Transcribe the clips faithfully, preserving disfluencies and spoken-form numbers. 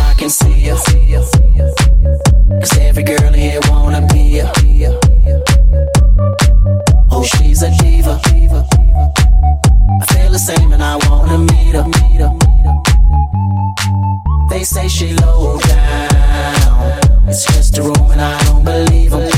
I can see ya. Cause every girl here wanna be ya. Oh, she's a diva. I feel the same and I wanna meet her. They say she low down, it's just a room and I don't believe them.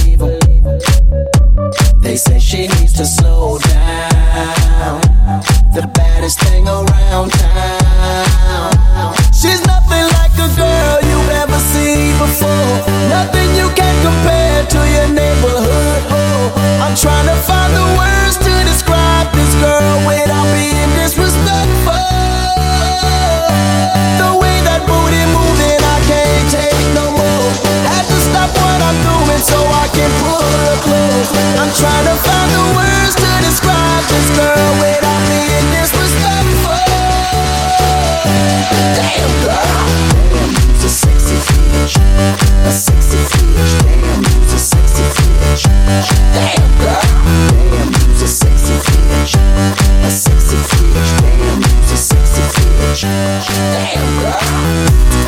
They say she needs to slow down, the baddest thing around town. She's nothing like a girl you've ever seen before, nothing you can compare to your neighborhood. Oh, I'm trying to find the words to describe this girl without being disrespectful. The way that booty moving, I can't take no more. Had to stop what I'm doing so I can pull her close. I'm trying to find the words to describe this girl without being disrespectful. Damn girl, damn, you's a sexy bitch, a sexy bitch. Damn, you's a sexy bitch. Damn girl, damn, you's a sexy bitch, a sexy bitch. Damn, you's a sexy bitch. Damn girl.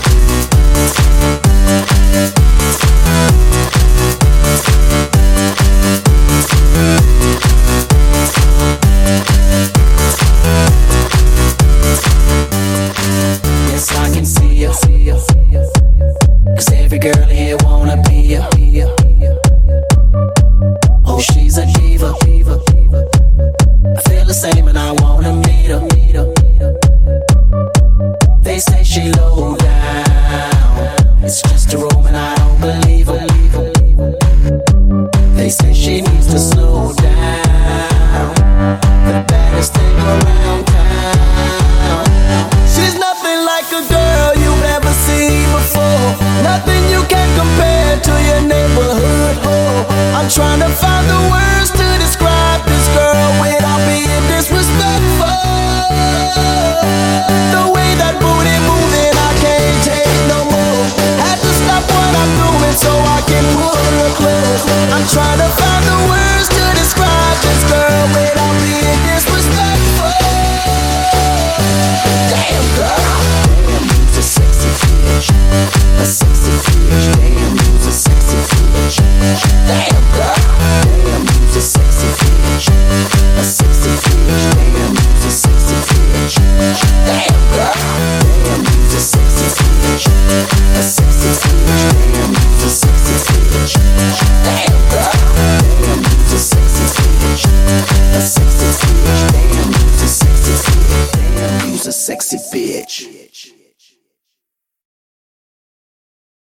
Yes, I can see ya. Cause every girl here wanna be ya. Oh, she's a diva. I feel the same and I wanna meet her. They say she low down, it's just a room and I don't believe her. They say she needs to slow down, the baddest thing around town. She's nothing like a girl you've ever seen before, nothing you can compare to your neighborhood. Oh, I'm trying to find the words to describe this girl without being disrespectful. The way that booty moving, I can't take no more. Had to stop what I'm doing so I can pull her close. I'm trying to find the words to describe this girl without being disrespectful. Damn girl, damn, you's a sexy bitch, a sexy bitch. Damn, you's a sexy bitch. Damn girl, damn, you's a sexy bitch, a sexy bitch. Damn, you's a sexy bitch. Damn girl, damn, you's a sexy bitch, a sexy bitch. Damn, you's a sexy bitch. Damn girl, damn, you's a sexy bitch, a sexy bitch. Damn, you's a sexy bitch. Damn, you's a sexy bitch.